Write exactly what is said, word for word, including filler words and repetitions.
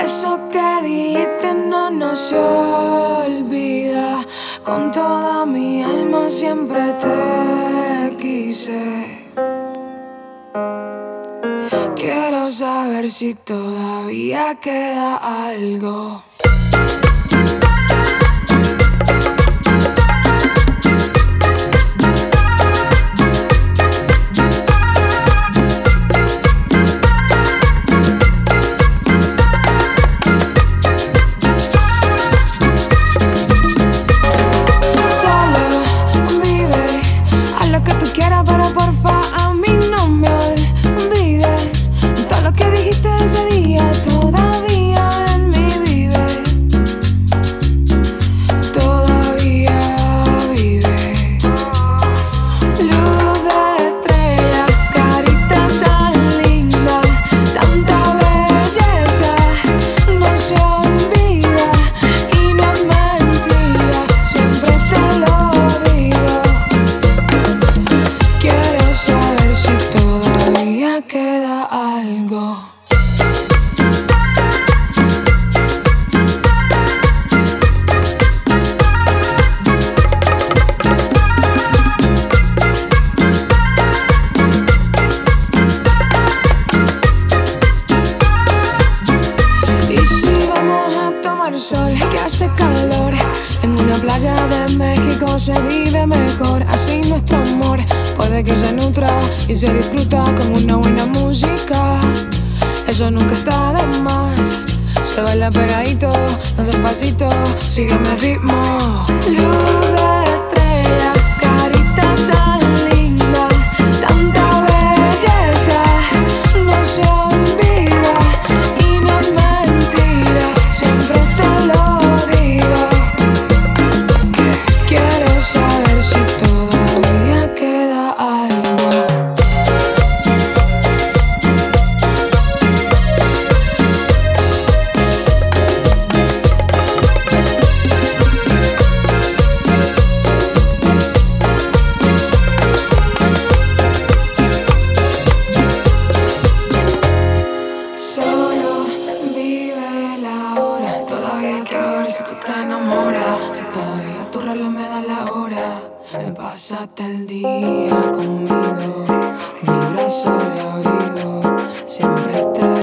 Eso que dijiste no, no se olvida. Con toda mi alma siempre te quise. Quiero saber si todavía queda algo. Queda algo. Y si vamos a tomar sol, que hace calor, en una playa de México se vive mejor. Así nuestro amor puede que se nutra y se disfruta con una buena música. Eso nunca está de más. Se baila pegadito, despacito, sígueme el ritmo. Luz de estrella, carita tan linda, tanta belleza, no se olvida y no es mentira, siempre te lo digo. Quiero saber si todavía queda algo. Solo vive la hora. Todavía quiero ver si tú te enamoras. Si todavía tu reloj me da la hora. Me pasaste el día conmigo, mi brazo de abrigo. Siempre te